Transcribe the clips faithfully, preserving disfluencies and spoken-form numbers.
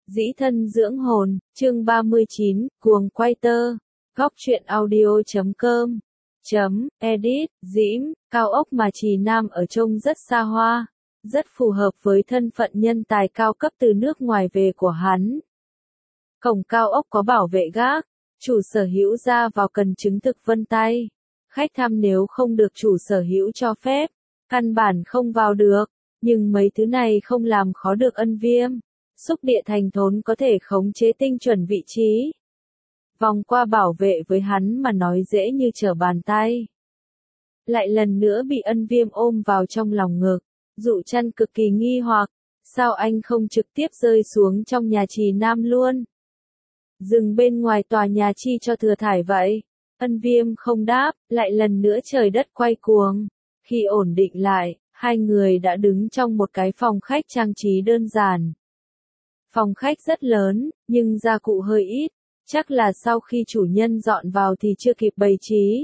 Dĩ thân dưỡng hồn, chương ba mươi chín, cuồng quay tơ, góc truyện audio chấm com, chấm, edit, Diễm, cao ốc mà Trì Nam ở trông rất xa hoa, rất phù hợp với thân phận nhân tài cao cấp từ nước ngoài về của hắn. Cổng cao ốc có bảo vệ gác, chủ sở hữu ra vào cần chứng thực vân tay. Khách thăm nếu không được chủ sở hữu cho phép, căn bản không vào được, nhưng mấy thứ này không làm khó được Ân Viêm. Xúc địa thành thốn có thể khống chế tinh chuẩn vị trí. Vòng qua bảo vệ với hắn mà nói dễ như trở bàn tay. Lại lần nữa bị Ân Viêm ôm vào trong lòng ngực, Dụ Trăn cực kỳ nghi hoặc, sao anh không trực tiếp rơi xuống trong nhà Trì Nam luôn? Dừng bên ngoài tòa nhà chi cho thừa thải vậy? Ân Viêm không đáp, lại lần nữa trời đất quay cuồng. Khi ổn định lại, hai người đã đứng trong một cái phòng khách trang trí đơn giản. Phòng khách rất lớn, nhưng gia cụ hơi ít, chắc là sau khi chủ nhân dọn vào thì chưa kịp bày trí.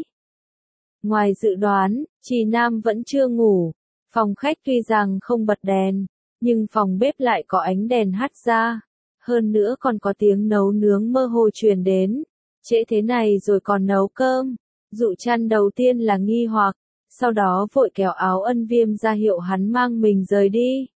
Ngoài dự đoán, Trì Nam vẫn chưa ngủ. Phòng khách tuy rằng không bật đèn, nhưng phòng bếp lại có ánh đèn hắt ra. Hơn nữa còn có tiếng nấu nướng mơ hồ truyền đến. Trễ thế này rồi còn nấu cơm. Dụ Trăn đầu tiên là nghi hoặc, sau đó vội kéo áo Ân Viêm ra hiệu hắn mang mình rời đi.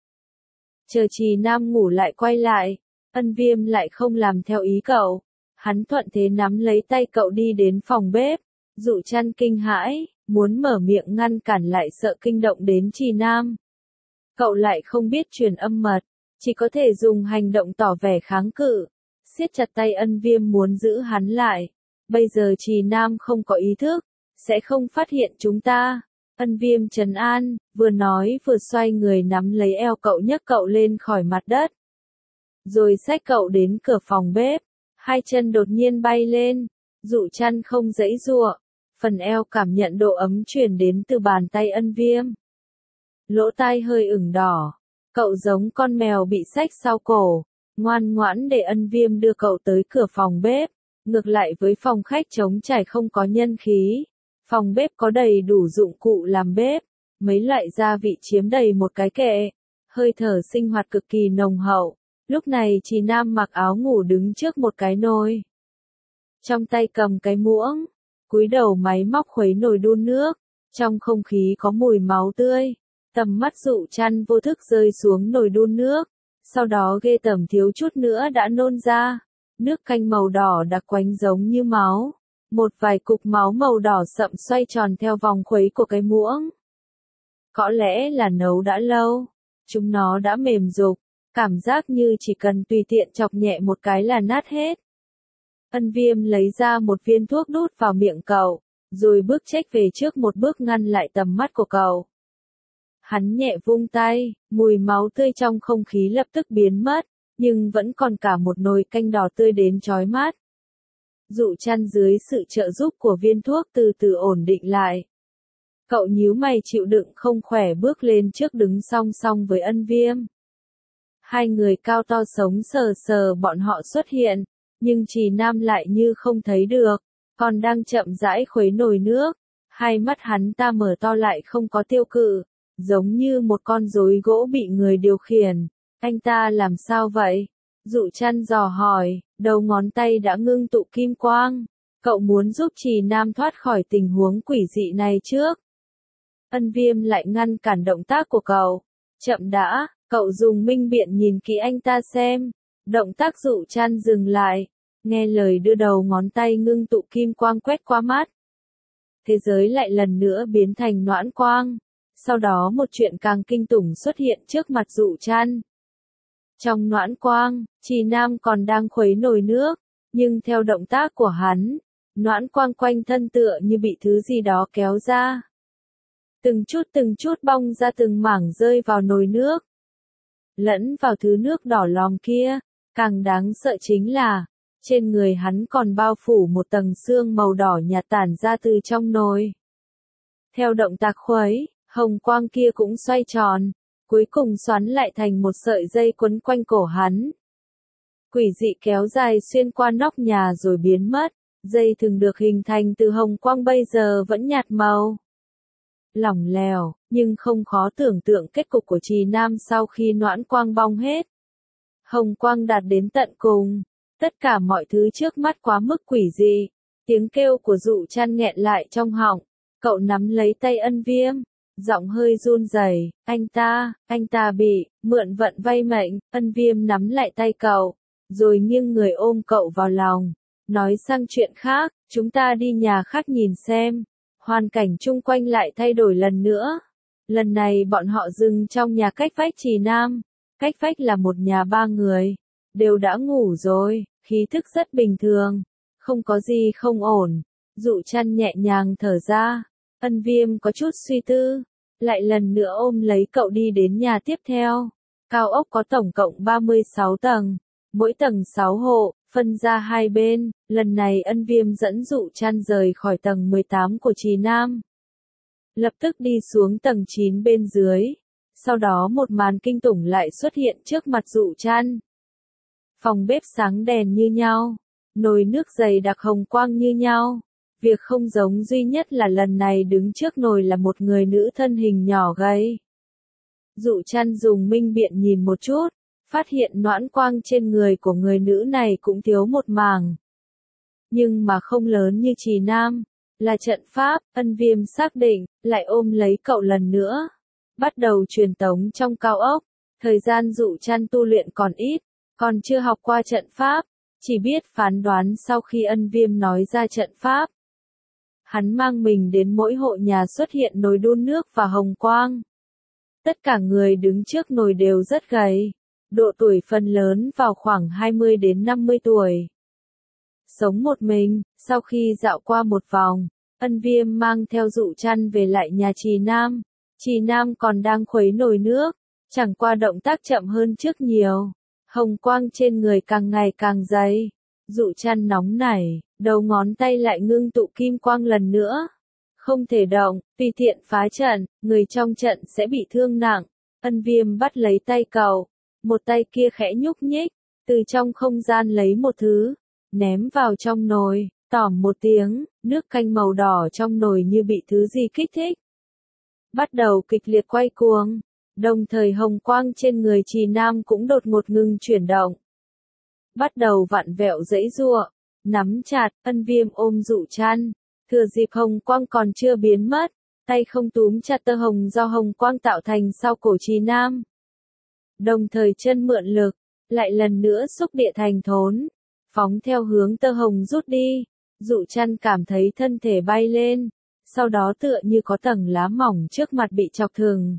Chờ Trì Nam ngủ lại quay lại, Ân Viêm lại không làm theo ý cậu. Hắn thuận thế nắm lấy tay cậu đi đến phòng bếp. Dụ Trăn kinh hãi, muốn mở miệng ngăn cản lại sợ kinh động đến Trì Nam. Cậu lại không biết truyền âm mật, chỉ có thể dùng hành động tỏ vẻ kháng cự, siết chặt tay Ân Viêm muốn giữ hắn lại. Bây giờ Trì Nam không có ý thức, sẽ không phát hiện chúng ta. Ân Viêm trấn an, vừa nói vừa xoay người nắm lấy eo cậu nhấc cậu lên khỏi mặt đất. Rồi xách cậu đến cửa phòng bếp, hai chân đột nhiên bay lên, Dụ Trăn không giãy giụa, phần eo cảm nhận độ ấm truyền đến từ bàn tay Ân Viêm. Lỗ tai hơi ửng đỏ, cậu giống con mèo bị xách sau cổ, ngoan ngoãn để Ân Viêm đưa cậu tới cửa phòng bếp. Ngược lại với phòng khách trống trải không có nhân khí. Phòng bếp có đầy đủ dụng cụ làm bếp, mấy loại gia vị chiếm đầy một cái kệ, hơi thở sinh hoạt cực kỳ nồng hậu. Lúc này Trì Nam mặc áo ngủ đứng trước một cái nồi. Trong tay cầm cái muỗng, cúi đầu máy móc khuấy nồi đun nước, trong không khí có mùi máu tươi. Tầm mắt Dụ Trăn vô thức rơi xuống nồi đun nước, sau đó ghê tởm thiếu chút nữa đã nôn ra. Nước canh màu đỏ đặc quánh giống như máu. Một vài cục máu màu đỏ sậm xoay tròn theo vòng khuấy của cái muỗng. Có lẽ là nấu đã lâu, chúng nó đã mềm rục, cảm giác như chỉ cần tùy tiện chọc nhẹ một cái là nát hết. Ân Viêm lấy ra một viên thuốc đút vào miệng cậu, rồi bước chếch về trước một bước ngăn lại tầm mắt của cậu. Hắn nhẹ vung tay, mùi máu tươi trong không khí lập tức biến mất, nhưng vẫn còn cả một nồi canh đỏ tươi đến chói mắt. Dụ Trăn dưới sự trợ giúp của viên thuốc từ từ ổn định lại. Cậu nhíu mày chịu đựng không khỏe bước lên trước đứng song song với Ân Viêm. Hai người cao to sống sờ sờ bọn họ xuất hiện, nhưng Trì Nam lại như không thấy được, còn đang chậm rãi khuấy nồi nước. Hai mắt hắn ta mở to lại không có tiêu cự, giống như một con rối gỗ bị người điều khiển. Anh ta làm sao vậy? Dụ Trăn dò hỏi, đầu ngón tay đã ngưng tụ kim quang. Cậu muốn giúp Trì Nam thoát khỏi tình huống quỷ dị này trước. Ân Viêm lại ngăn cản động tác của cậu. Chậm đã, cậu dùng minh biện nhìn kỹ anh ta xem. Động tác Dụ Trăn dừng lại. Nghe lời đưa đầu ngón tay ngưng tụ kim quang quét qua mắt. Thế giới lại lần nữa biến thành noãn quang. Sau đó một chuyện càng kinh tủng xuất hiện trước mặt Dụ Trăn. Trong noãn quang, Trì Nam còn đang khuấy nồi nước, nhưng theo động tác của hắn, noãn quang quanh thân tựa như bị thứ gì đó kéo ra. Từng chút từng chút bong ra từng mảng rơi vào nồi nước. Lẫn vào thứ nước đỏ lòm kia, càng đáng sợ chính là, trên người hắn còn bao phủ một tầng sương màu đỏ nhạt tản ra từ trong nồi. Theo động tác khuấy, hồng quang kia cũng xoay tròn. Cuối cùng xoắn lại thành một sợi dây quấn quanh cổ hắn. Quỷ dị kéo dài xuyên qua nóc nhà rồi biến mất. Dây thường được hình thành từ hồng quang bây giờ vẫn nhạt màu. Lỏng lẻo, nhưng không khó tưởng tượng kết cục của Trì Nam sau khi noãn quang bong hết. Hồng quang đạt đến tận cùng. Tất cả mọi thứ trước mắt quá mức quỷ dị. Tiếng kêu của Dụ Trăn nghẹn lại trong họng. Cậu nắm lấy tay Ân Viêm. Giọng hơi run rẩy. Anh ta, anh ta bị, mượn vận vay mệnh. Ân Viêm nắm lại tay cậu. Rồi nghiêng người ôm cậu vào lòng. Nói sang chuyện khác, chúng ta đi nhà khác nhìn xem. Hoàn cảnh chung quanh lại thay đổi lần nữa. Lần này bọn họ dừng trong nhà cách vách Trì Nam. Cách vách là một nhà ba người. Đều đã ngủ rồi, khí thức rất bình thường. Không có gì không ổn. Dụ Trăn nhẹ nhàng thở ra. Ân Viêm có chút suy tư. Lại lần nữa ôm lấy cậu đi đến nhà tiếp theo. Cao ốc có tổng cộng ba mươi sáu tầng. Mỗi tầng sáu hộ, phân ra hai bên. Lần này Ân Viêm dẫn Dụ Trăn rời khỏi tầng mười tám của Trì Nam. Lập tức đi xuống tầng chín bên dưới. Sau đó một màn kinh tủng lại xuất hiện trước mặt Dụ Trăn. Phòng bếp sáng đèn như nhau. Nồi nước dày đặc hồng quang như nhau. Việc không giống duy nhất là lần này đứng trước nồi là một người nữ thân hình nhỏ gầy. Dụ Trăn dùng minh biện nhìn một chút. Phát hiện noãn quang trên người của người nữ này cũng thiếu một mảng. Nhưng mà không lớn như Trì Nam. Là trận pháp, Ân Viêm xác định, lại ôm lấy cậu lần nữa. Bắt đầu truyền tống trong cao ốc. Thời gian Dụ Trăn tu luyện còn ít, còn chưa học qua trận pháp. Chỉ biết phán đoán sau khi Ân Viêm nói ra trận pháp. Hắn mang mình đến mỗi hộ nhà xuất hiện nồi đun nước và hồng quang. Tất cả người đứng trước nồi đều rất gầy. Độ tuổi phần lớn vào khoảng hai mươi đến năm mươi tuổi. Sống một mình, sau khi dạo qua một vòng, Ân Viêm mang theo Dụ Trăn về lại nhà Trì Nam. Trì Nam còn đang khuấy nồi nước, chẳng qua động tác chậm hơn trước nhiều. Hồng quang trên người càng ngày càng dày. Dụ Trăn nóng nảy, đầu ngón tay lại ngưng tụ kim quang lần nữa. Không thể động, tùy tiện phá trận, người trong trận sẽ bị thương nặng. Ân Viêm bắt lấy tay cậu. Một tay kia khẽ nhúc nhích, từ trong không gian lấy một thứ, ném vào trong nồi, tỏm một tiếng, nước canh màu đỏ trong nồi như bị thứ gì kích thích. Bắt đầu kịch liệt quay cuồng, đồng thời hồng quang trên người Trì Nam cũng đột ngột ngừng chuyển động. Bắt đầu vặn vẹo giãy giụa, nắm chặt, Ân Viêm ôm Dụ Trăn, thừa dịp hồng quang còn chưa biến mất, tay không túm chặt tơ hồng do hồng quang tạo thành sau cổ Trì Nam. Đồng thời chân mượn lực, lại lần nữa xúc địa thành thốn, phóng theo hướng tơ hồng rút đi. Dụ Trăn cảm thấy thân thể bay lên, sau đó tựa như có tầng lá mỏng trước mặt bị chọc thừng.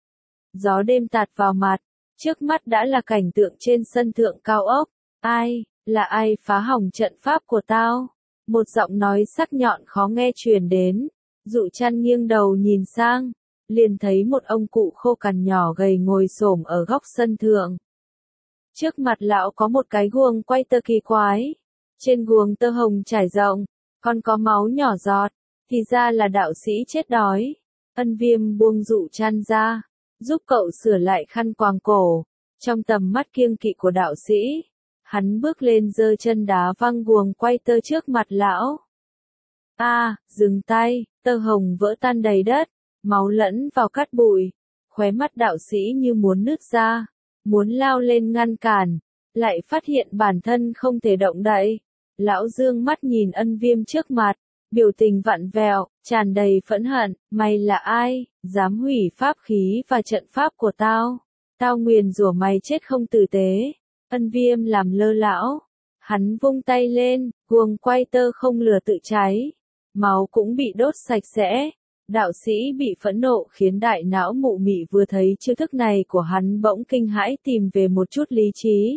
Gió đêm tạt vào mặt, trước mắt đã là cảnh tượng trên sân thượng cao ốc. Ai, là ai phá hỏng trận pháp của tao? Một giọng nói sắc nhọn khó nghe truyền đến. Dụ Trăn nghiêng đầu nhìn sang, liền thấy một ông cụ khô cằn nhỏ gầy ngồi xổm ở góc sân thượng. Trước mặt lão có một cái guồng quay tơ kỳ quái. Trên guồng tơ hồng trải rộng, còn có máu nhỏ giọt, thì ra là đạo sĩ chết đói. Ân Viêm buông Dụ Trăn ra, giúp cậu sửa lại khăn quàng cổ. Trong tầm mắt kiêng kỵ của đạo sĩ, hắn bước lên giơ chân đá văng guồng quay tơ trước mặt lão. A, à, dừng tay, tơ hồng vỡ tan đầy đất, máu lẫn vào cát bụi. Khóe mắt đạo sĩ như muốn nứt ra, muốn lao lên ngăn cản, lại phát hiện bản thân không thể động đậy. Lão dương mắt nhìn Ân Viêm trước mặt, biểu tình vặn vẹo, tràn đầy phẫn hận. Mày là ai, dám hủy pháp khí và trận pháp của tao? Tao nguyền rủa mày chết không tử tế. Ân Viêm làm lơ lão, hắn vung tay lên, guồng quay tơ không lửa tự cháy, máu cũng bị đốt sạch sẽ. Đạo sĩ bị phẫn nộ khiến đại não mụ mị vừa thấy chiêu thức này của hắn bỗng kinh hãi tìm về một chút lý trí.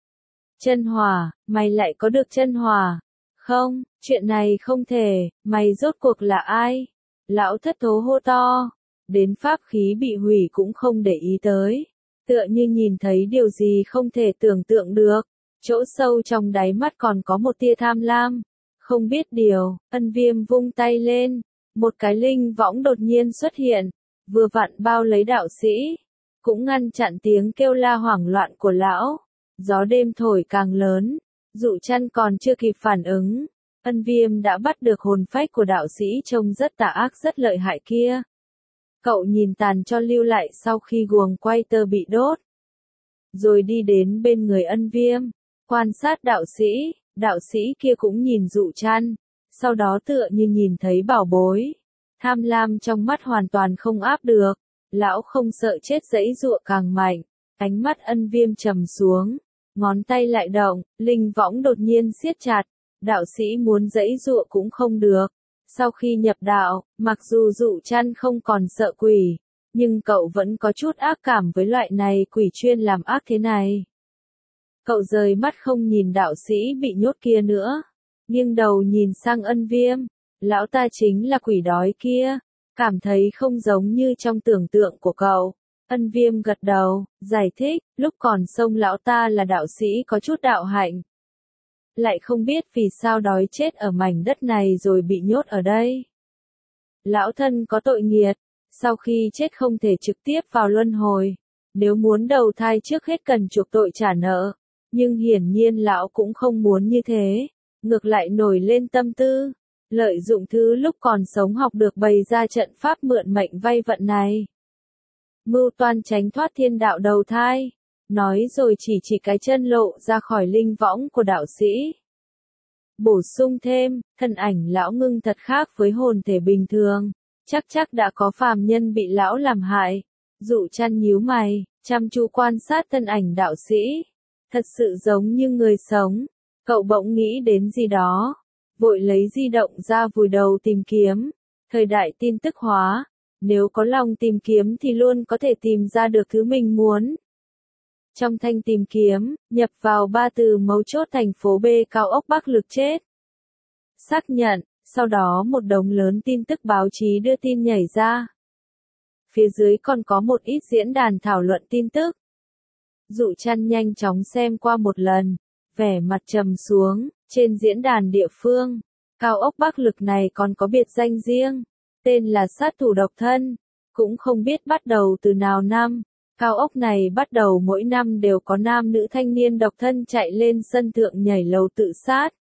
Chân hỏa, mày lại có được chân hỏa? Không, chuyện này không thể, mày rốt cuộc là ai? Lão thất thố hô to, đến pháp khí bị hủy cũng không để ý tới, tựa như nhìn thấy điều gì không thể tưởng tượng được, chỗ sâu trong đáy mắt còn có một tia tham lam. Không biết điều, Ân Viêm vung tay lên, một cái linh võng đột nhiên xuất hiện, vừa vặn bao lấy đạo sĩ, cũng ngăn chặn tiếng kêu la hoảng loạn của lão. Gió đêm thổi càng lớn, Dụ Trăn còn chưa kịp phản ứng, Ân Viêm đã bắt được hồn phách của đạo sĩ trông rất tà ác rất lợi hại kia. Cậu nhìn tàn cho lưu lại sau khi guồng quay tơ bị đốt. rồi đi đến bên người Ân Viêm, quan sát đạo sĩ, đạo sĩ kia cũng nhìn Dụ Trăn, sau đó tựa như nhìn thấy bảo bối. Tham lam trong mắt hoàn toàn không áp được, lão không sợ chết giãy giụa càng mạnh, ánh mắt Ân Viêm trầm xuống, ngón tay lại động, linh võng đột nhiên siết chặt, đạo sĩ muốn giãy giụa cũng không được. Sau khi nhập đạo, mặc dù Dụ Trăn không còn sợ quỷ, nhưng cậu vẫn có chút ác cảm với loại này quỷ chuyên làm ác thế này. Cậu rời mắt không nhìn đạo sĩ bị nhốt kia nữa, nghiêng đầu nhìn sang Ân Viêm, lão ta chính là quỷ đói kia, cảm thấy không giống như trong tưởng tượng của cậu. Ân Viêm gật đầu, giải thích, lúc còn sống lão ta là đạo sĩ có chút đạo hạnh. Lại không biết vì sao đói chết ở mảnh đất này rồi bị nhốt ở đây. Lão thân có tội nghiệt, sau khi chết không thể trực tiếp vào luân hồi, nếu muốn đầu thai trước hết cần chuộc tội trả nợ, nhưng hiển nhiên lão cũng không muốn như thế, ngược lại nổi lên tâm tư, lợi dụng thứ lúc còn sống học được bày ra trận pháp mượn mệnh vay vận này. Mưu toan tránh thoát thiên đạo đầu thai, nói rồi chỉ chỉ cái chân lộ ra khỏi linh võng của đạo sĩ. Bổ sung thêm, thân ảnh lão ngưng thật khác với hồn thể bình thường, chắc chắc đã có phàm nhân bị lão làm hại. Dụ Trăn nhíu mày, chăm chú quan sát thân ảnh đạo sĩ, thật sự giống như người sống. Cậu bỗng nghĩ đến gì đó, vội lấy di động ra vùi đầu tìm kiếm. Thời đại tin tức hóa, nếu có lòng tìm kiếm thì luôn có thể tìm ra được thứ mình muốn. Trong thanh tìm kiếm, nhập vào ba từ mấu chốt thành phố B cao ốc Bắc Lực chết. Xác nhận, sau đó một đống lớn tin tức báo chí đưa tin nhảy ra. Phía dưới còn có một ít diễn đàn thảo luận tin tức. Dụ Trăn nhanh chóng xem qua một lần, vẻ mặt trầm xuống, trên diễn đàn địa phương, cao ốc Bắc Lực này còn có biệt danh riêng, tên là sát thủ độc thân, cũng không biết bắt đầu từ nào năm. Cao ốc này bắt đầu mỗi năm đều có nam nữ thanh niên độc thân chạy lên sân thượng nhảy lầu tự sát.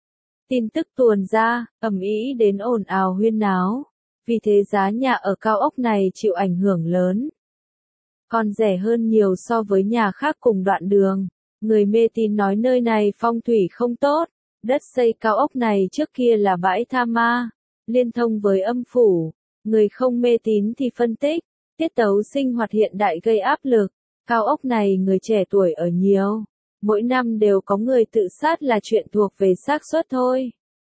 Tin tức tuồn ra, ầm ĩ đến ồn ào huyên náo, vì thế giá nhà ở cao ốc này chịu ảnh hưởng lớn. Còn rẻ hơn nhiều so với nhà khác cùng đoạn đường. Người mê tín nói nơi này phong thủy không tốt, đất xây cao ốc này trước kia là bãi tha ma, liên thông với âm phủ. Người không mê tín thì phân tích, tiết tấu sinh hoạt hiện đại gây áp lực, cao ốc này người trẻ tuổi ở nhiều, mỗi năm đều có người tự sát là chuyện thuộc về xác suất thôi.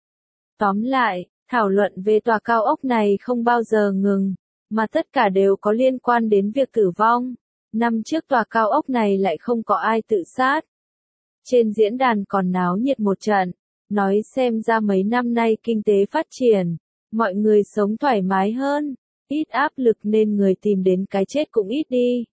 Tóm lại, thảo luận về tòa cao ốc này không bao giờ ngừng, mà tất cả đều có liên quan đến việc tử vong. Năm trước tòa cao ốc này lại không có ai tự sát. Trên diễn đàn còn náo nhiệt một trận, nói xem ra mấy năm nay kinh tế phát triển, mọi người sống thoải mái hơn, ít áp lực nên người tìm đến cái chết cũng ít đi.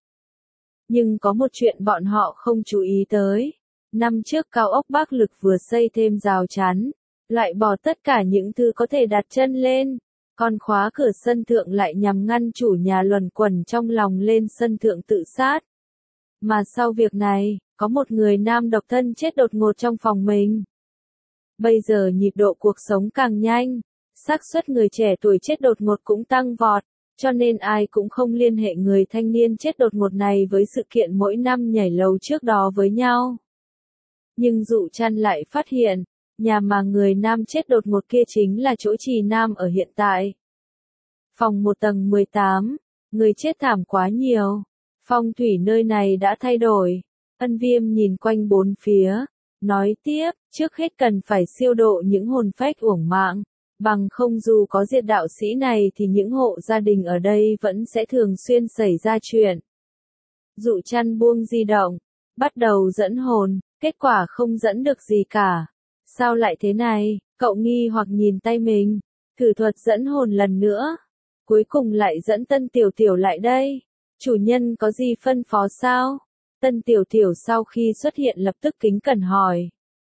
Nhưng có một chuyện bọn họ không chú ý tới. Năm trước cao ốc Bắc Lực vừa xây thêm rào chắn, loại bỏ tất cả những thứ có thể đặt chân lên, còn khóa cửa sân thượng lại nhằm ngăn chủ nhà luẩn quẩn trong lòng lên sân thượng tự sát. Mà sau việc này, có một người nam độc thân chết đột ngột trong phòng mình. Bây giờ nhịp độ cuộc sống càng nhanh, xác suất người trẻ tuổi chết đột ngột cũng tăng vọt, cho nên ai cũng không liên hệ người thanh niên chết đột ngột này với sự kiện mỗi năm nhảy lầu trước đó với nhau. Nhưng Dụ Trăn lại phát hiện, nhà mà người nam chết đột ngột kia chính là chỗ Trì Nam ở hiện tại. Phòng một tầng mười tám, người chết thảm quá nhiều. Phong thủy nơi này đã thay đổi. Ân Viêm nhìn quanh bốn phía, nói tiếp, trước hết cần phải siêu độ những hồn phách uổng mạng, bằng không dù có diệt đạo sĩ này thì những hộ gia đình ở đây vẫn sẽ thường xuyên xảy ra chuyện. Dụ Trăn buông di động, bắt đầu dẫn hồn, kết quả không dẫn được gì cả. Sao lại thế này? Cậu nghi hoặc nhìn tay mình, thử thuật dẫn hồn lần nữa. Cuối cùng lại dẫn Tân Tiểu Tiểu lại đây. Chủ nhân có gì phân phó sao? Tân Tiểu Tiểu sau khi xuất hiện lập tức kính cẩn hỏi.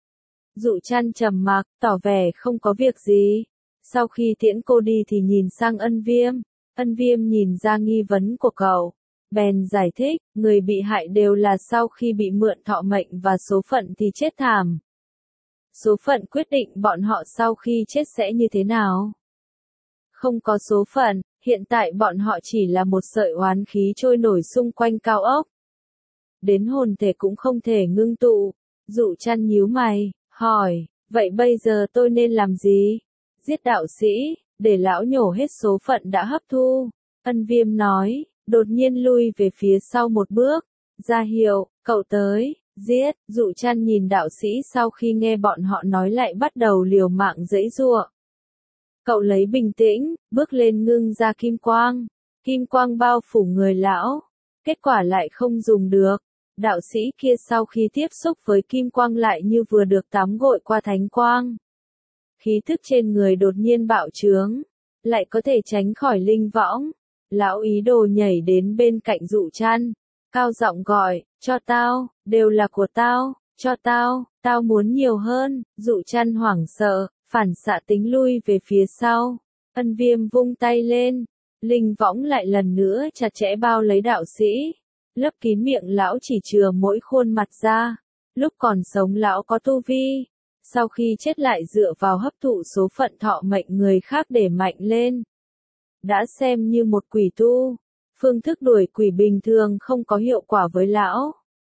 Dụ Trăn trầm mặc, tỏ vẻ không có việc gì. Sau khi tiễn cô đi thì nhìn sang Ân Viêm. Ân Viêm nhìn ra nghi vấn của cậu, bèn giải thích, người bị hại đều là sau khi bị mượn thọ mệnh và số phận thì chết thảm. Số phận quyết định bọn họ sau khi chết sẽ như thế nào. Không có số phận, hiện tại bọn họ chỉ là một sợi oán khí trôi nổi xung quanh cao ốc. đến hồn thể cũng không thể ngưng tụ. Dụ Trăn nhíu mày, hỏi, vậy bây giờ tôi nên làm gì? Giết đạo sĩ, để lão nhổ hết số phận đã hấp thu. Ân Viêm nói, đột nhiên lui về phía sau một bước, ra hiệu, cậu tới, giết. Dụ Trăn nhìn đạo sĩ sau khi nghe bọn họ nói lại bắt đầu liều mạng giãy giụa. Cậu lấy bình tĩnh, bước lên ngưng ra kim quang. Kim quang bao phủ người lão. Kết quả lại không dùng được. Đạo sĩ kia sau khi tiếp xúc với kim quang lại như vừa được tắm gội qua thánh quang. Khí thức trên người đột nhiên bạo trướng. Lại có thể tránh khỏi linh võng. Lão ý đồ nhảy đến bên cạnh Dụ Trăn. Cao giọng gọi, cho tao, đều là của tao, cho tao, tao muốn nhiều hơn. Dụ Trăn hoảng sợ, phản xạ tính lui về phía sau. Ân Viêm vung tay lên. Linh võng lại lần nữa chặt chẽ bao lấy đạo sĩ. Lấp kín miệng lão chỉ chừa mỗi khuôn mặt ra. Lúc còn sống lão có tu vi. Sau khi chết lại dựa vào hấp thụ số phận thọ mệnh người khác để mạnh lên. Đã xem như một quỷ tu. Phương thức đuổi quỷ bình thường không có hiệu quả với lão.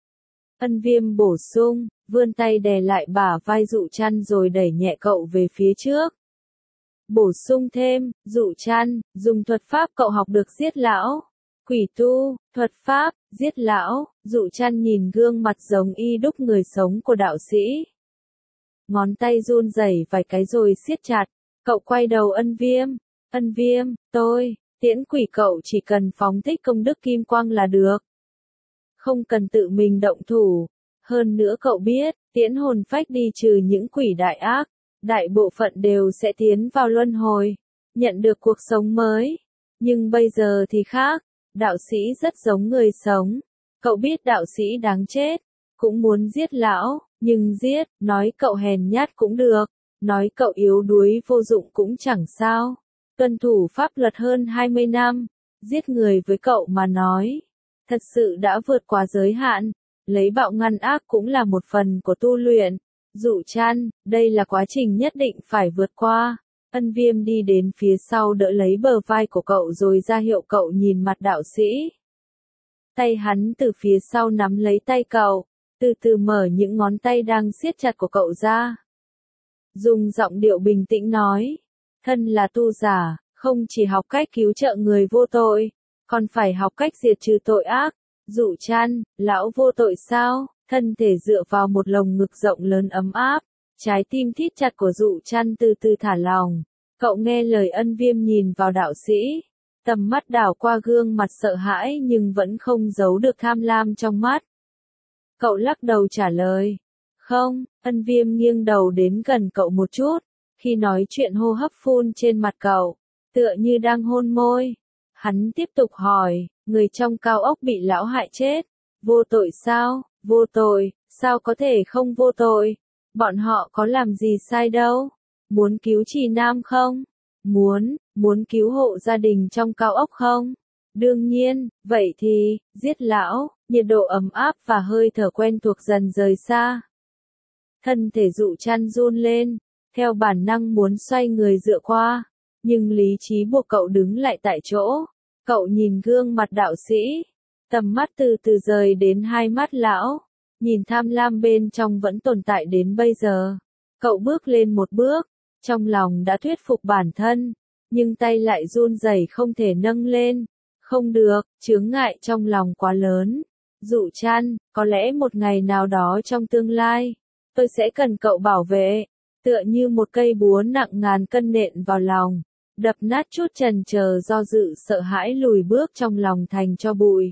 Ân Viêm bổ sung, vươn tay đè lại bả vai Dụ Trăn rồi đẩy nhẹ cậu về phía trước. Bổ sung thêm, Dụ Trăn, dùng thuật pháp cậu học được giết lão. Quỷ tu, thuật pháp, giết lão. Dụ Trăn nhìn gương mặt giống y đúc người sống của đạo sĩ. Ngón tay run rẩy vài cái rồi siết chặt. Cậu quay đầu Ân Viêm. Ân Viêm, tôi, tiễn quỷ cậu chỉ cần phóng thích công đức kim quang là được. Không cần tự mình động thủ. Hơn nữa cậu biết, tiễn hồn phách đi trừ những quỷ đại ác. Đại bộ phận đều sẽ tiến vào luân hồi. Nhận được cuộc sống mới. Nhưng bây giờ thì khác. Đạo sĩ rất giống người sống. Cậu biết đạo sĩ đáng chết. Cũng muốn giết lão. Nhưng giết, nói cậu hèn nhát cũng được. Nói cậu yếu đuối vô dụng cũng chẳng sao. Tuân thủ pháp luật hơn hai mươi năm. Giết người với cậu mà nói. Thật sự đã vượt quá giới hạn. Lấy bạo ngăn ác cũng là một phần của tu luyện. Dụ Trăn, đây là quá trình nhất định phải vượt qua. Ân Viêm đi đến phía sau đỡ lấy bờ vai của cậu rồi ra hiệu cậu nhìn mặt đạo sĩ. Tay hắn từ phía sau nắm lấy tay cậu, từ từ mở những ngón tay đang siết chặt của cậu ra. Dùng giọng điệu bình tĩnh nói, thân là tu giả, không chỉ học cách cứu trợ người vô tội, còn phải học cách diệt trừ tội ác. Dụ Trăn, lão vô tội sao? Thân thể dựa vào một lồng ngực rộng lớn ấm áp, trái tim thít chặt của Dụ Trăn từ từ thả lòng. Cậu nghe lời Ân Viêm nhìn vào đạo sĩ, tầm mắt đảo qua gương mặt sợ hãi nhưng vẫn không giấu được tham lam trong mắt. Cậu lắc đầu trả lời, không. Ân Viêm nghiêng đầu đến gần cậu một chút, khi nói chuyện hô hấp phun trên mặt cậu, tựa như đang hôn môi. Hắn tiếp tục hỏi, người trong cao ốc bị lão hại chết, vô tội sao? Vô tội, sao có thể không vô tội? Bọn họ có làm gì sai đâu? Muốn cứu Trì Nam không? Muốn, muốn cứu hộ gia đình trong cao ốc không? Đương nhiên, vậy thì, giết lão. Nhiệt độ ấm áp và hơi thở quen thuộc dần rời xa. Thân thể Dụ Trăn run lên, theo bản năng muốn xoay người dựa qua, nhưng lý trí buộc cậu đứng lại tại chỗ. Cậu nhìn gương mặt đạo sĩ, tầm mắt từ từ rời đến hai mắt lão, nhìn tham lam bên trong vẫn tồn tại đến bây giờ. Cậu bước lên một bước, trong lòng đã thuyết phục bản thân, nhưng tay lại run rẩy không thể nâng lên. Không được, chướng ngại trong lòng quá lớn. Dụ Trăn, có lẽ một ngày nào đó trong tương lai, tôi sẽ cần cậu bảo vệ, tựa như một cây búa nặng ngàn cân nện vào lòng, đập nát chút chần chờ do dự sợ hãi lùi bước trong lòng thành cho bụi.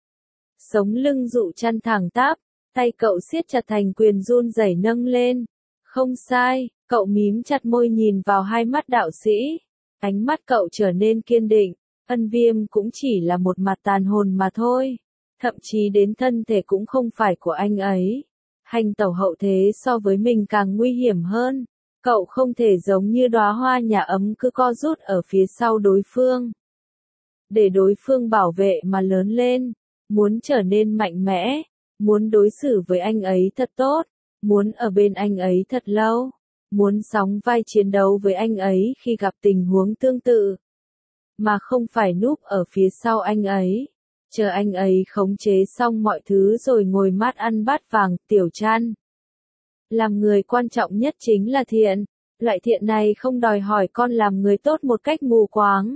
Sống lưng Dụ Trăn thẳng tắp, tay cậu siết chặt thành quyền run rẩy nâng lên. Không sai, cậu mím chặt môi nhìn vào hai mắt đạo sĩ, ánh mắt cậu trở nên kiên định. Ân Viêm cũng chỉ là một mặt tàn hồn mà thôi. Thậm chí đến thân thể cũng không phải của anh ấy. Hành tẩu hậu thế so với mình càng nguy hiểm hơn. Cậu không thể giống như đóa hoa nhà ấm cứ co rút ở phía sau đối phương. Để đối phương bảo vệ mà lớn lên. Muốn trở nên mạnh mẽ. Muốn đối xử với anh ấy thật tốt. Muốn ở bên anh ấy thật lâu. Muốn sóng vai chiến đấu với anh ấy khi gặp tình huống tương tự. Mà không phải núp ở phía sau anh ấy. chờ anh ấy khống chế xong mọi thứ rồi ngồi mát ăn bát vàng. Tiểu Trăn, làm người quan trọng nhất chính là thiện. Loại thiện này không đòi hỏi con làm người tốt một cách mù quáng.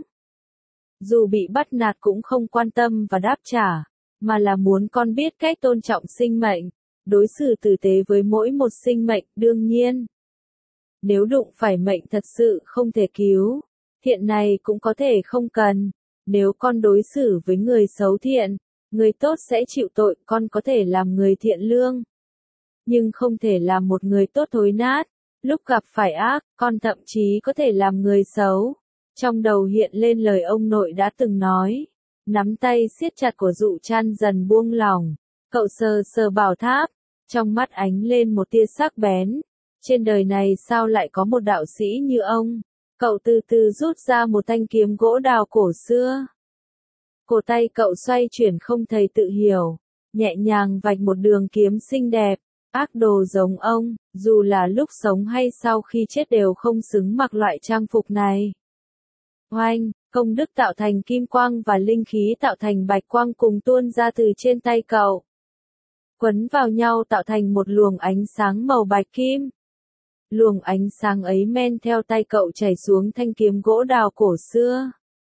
Dù bị bắt nạt cũng không quan tâm và đáp trả, mà là muốn con biết cách tôn trọng sinh mệnh, đối xử tử tế với mỗi một sinh mệnh. Đương nhiên, nếu đụng phải mệnh thật sự không thể cứu, thiện này cũng có thể không cần. Nếu con đối xử với người xấu thiện, người tốt sẽ chịu tội. Con có thể làm người thiện lương, nhưng không thể làm một người tốt thối nát. Lúc gặp phải ác, con thậm chí có thể làm người xấu. Trong đầu hiện lên lời ông nội đã từng nói. Nắm tay siết chặt của Dụ Trăn dần buông lỏng. Cậu sờ sờ bảo tháp, trong mắt ánh lên một tia sắc bén. Trên đời này sao lại có một đạo sĩ như ông? Cậu từ từ rút ra một thanh kiếm gỗ đào cổ xưa. Cổ tay cậu xoay chuyển không thầy tự hiểu, nhẹ nhàng vạch một đường kiếm xinh đẹp. Ác đồ giống ông, dù là lúc sống hay sau khi chết đều không xứng mặc loại trang phục này. Oanh, công đức tạo thành kim quang và linh khí tạo thành bạch quang cùng tuôn ra từ trên tay cậu. Quấn vào nhau tạo thành một luồng ánh sáng màu bạch kim. Luồng ánh sáng ấy men theo tay cậu chảy xuống thanh kiếm gỗ đào cổ xưa.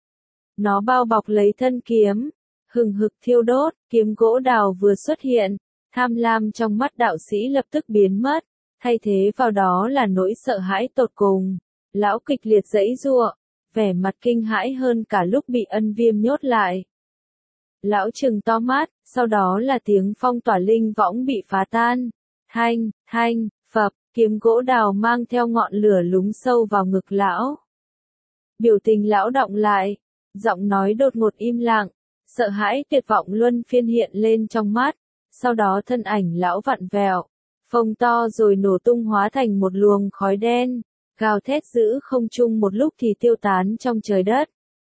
Nó bao bọc lấy thân kiếm, hừng hực thiêu đốt. Kiếm gỗ đào vừa xuất hiện, tham lam trong mắt đạo sĩ lập tức biến mất, thay thế vào đó là nỗi sợ hãi tột cùng. Lão kịch liệt giãy giụa, vẻ mặt kinh hãi hơn cả lúc bị Ân Viêm nhốt lại. Lão trừng to mắt, sau đó là tiếng phong tỏa linh võng bị phá tan. Thanh, thanh, phập, kiếm gỗ đào mang theo ngọn lửa lúng sâu vào ngực lão. Biểu tình lão đọng lại, giọng nói đột ngột im lặng, sợ hãi tuyệt vọng luân phiên hiện lên trong mắt. Sau đó thân ảnh lão vặn vẹo, phồng to rồi nổ tung hóa thành một luồng khói đen, gào thét giữ không trung một lúc thì tiêu tán trong trời đất.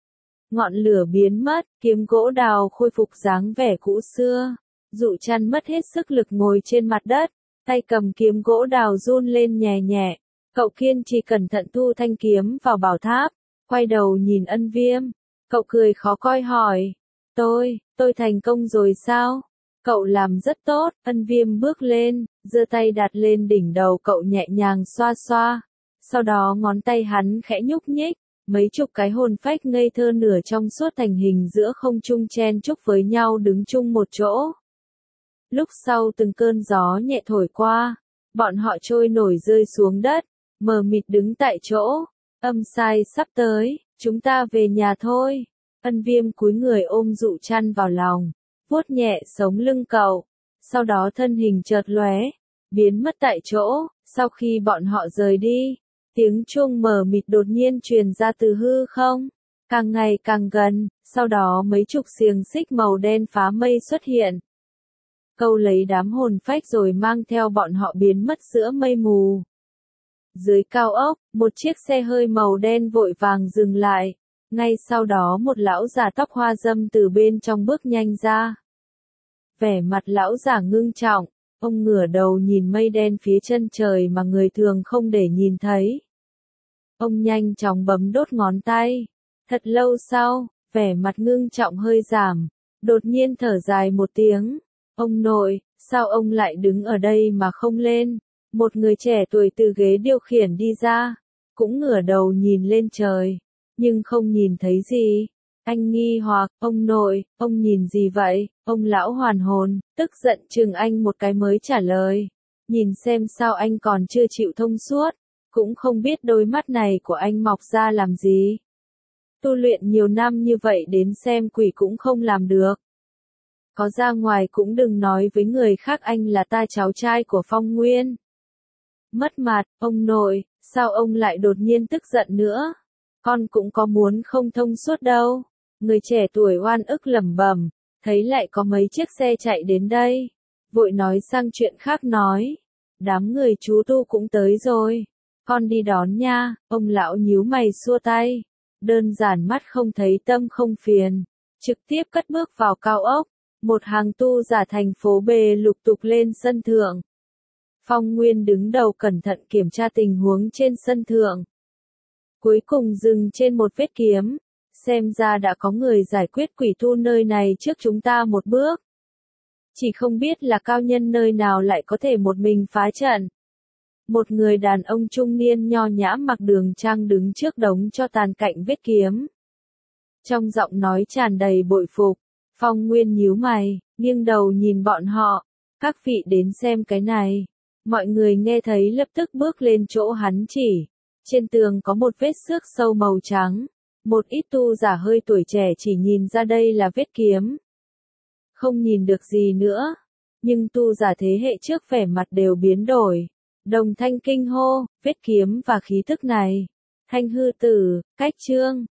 Ngọn lửa biến mất, kiếm gỗ đào khôi phục dáng vẻ cũ xưa. Dụ Trăn mất hết sức lực ngồi trên mặt đất, tay cầm kiếm gỗ đào run lên nhẹ nhẹ. Cậu kiên trì cẩn thận thu thanh kiếm vào bảo tháp, quay đầu nhìn Ân Viêm. Cậu cười khó coi hỏi, tôi, tôi thành công rồi sao? Cậu làm rất tốt. Ân Viêm bước lên, giơ tay đặt lên đỉnh đầu cậu nhẹ nhàng xoa xoa. Sau đó ngón tay hắn khẽ nhúc nhích, mấy chục cái hồn phách ngây thơ nửa trong suốt thành hình giữa không trung chen chúc với nhau đứng chung một chỗ. Lúc sau từng cơn gió nhẹ thổi qua, bọn họ trôi nổi rơi xuống đất, mờ mịt đứng tại chỗ. Âm sai sắp tới, chúng ta về nhà thôi. Ân Viêm cúi người ôm Dụ Trăn vào lòng, vuốt nhẹ sống lưng cậu, sau đó thân hình chợt lóe, biến mất tại chỗ. Sau khi bọn họ rời đi, tiếng chuông mờ mịt đột nhiên truyền ra từ hư không, càng ngày càng gần, sau đó mấy chục xiềng xích màu đen phá mây xuất hiện. Câu lấy đám hồn phách rồi mang theo bọn họ biến mất giữa mây mù. Dưới cao ốc, một chiếc xe hơi màu đen vội vàng dừng lại. Ngay sau đó một lão già tóc hoa râm từ bên trong bước nhanh ra. Vẻ mặt lão già ngưng trọng, ông ngửa đầu nhìn mây đen phía chân trời mà người thường không để nhìn thấy. Ông nhanh chóng bấm đốt ngón tay. Thật lâu sau, vẻ mặt ngưng trọng hơi giảm, đột nhiên thở dài một tiếng. Ông nội, sao ông lại đứng ở đây mà không lên? Một người trẻ tuổi từ ghế điều khiển đi ra, cũng ngửa đầu nhìn lên trời, nhưng không nhìn thấy gì. Anh nghi hoặc, ông nội, ông nhìn gì vậy? Ông lão hoàn hồn, tức giận chừng anh một cái mới trả lời. Nhìn xem sao anh còn chưa chịu thông suốt, cũng không biết đôi mắt này của anh mọc ra làm gì. Tu luyện nhiều năm như vậy đến xem quỷ cũng không làm được. Có ra ngoài cũng đừng nói với người khác anh là ta cháu trai của Phong Nguyên. Mất mặt, ông nội, sao ông lại đột nhiên tức giận nữa? Con cũng có muốn không thông suốt đâu. Người trẻ tuổi oan ức lẩm bẩm, thấy lại có mấy chiếc xe chạy đến đây. Vội nói sang chuyện khác nói. Đám người chú tu cũng tới rồi. Con đi đón nha. Ông lão nhíu mày xua tay. Đơn giản mắt không thấy tâm không phiền. Trực tiếp cất bước vào cao ốc. Một hàng tu giả thành phố B lục tục lên sân thượng. Phong Nguyên đứng đầu cẩn thận kiểm tra tình huống trên sân thượng. Cuối cùng dừng trên một vết kiếm. xem ra đã có người giải quyết quỷ tu nơi này trước chúng ta một bước. Chỉ không biết là cao nhân nơi nào lại có thể một mình phá trận. Một người đàn ông trung niên nho nhã mặc đường trang đứng trước đống cho tàn cạnh vết kiếm. Trong giọng nói tràn đầy bội phục, Phong Nguyên nhíu mày, nghiêng đầu nhìn bọn họ. Các vị đến xem cái này. Mọi người nghe thấy lập tức bước lên chỗ hắn chỉ. Trên tường có một vết xước sâu màu trắng. Một ít tu giả hơi tuổi trẻ chỉ nhìn ra đây là vết kiếm. Không nhìn được gì nữa. Nhưng tu giả thế hệ trước vẻ mặt đều biến đổi. Đồng thanh kinh hô, vết kiếm và khí thức này. Thanh hư tử, cách trương,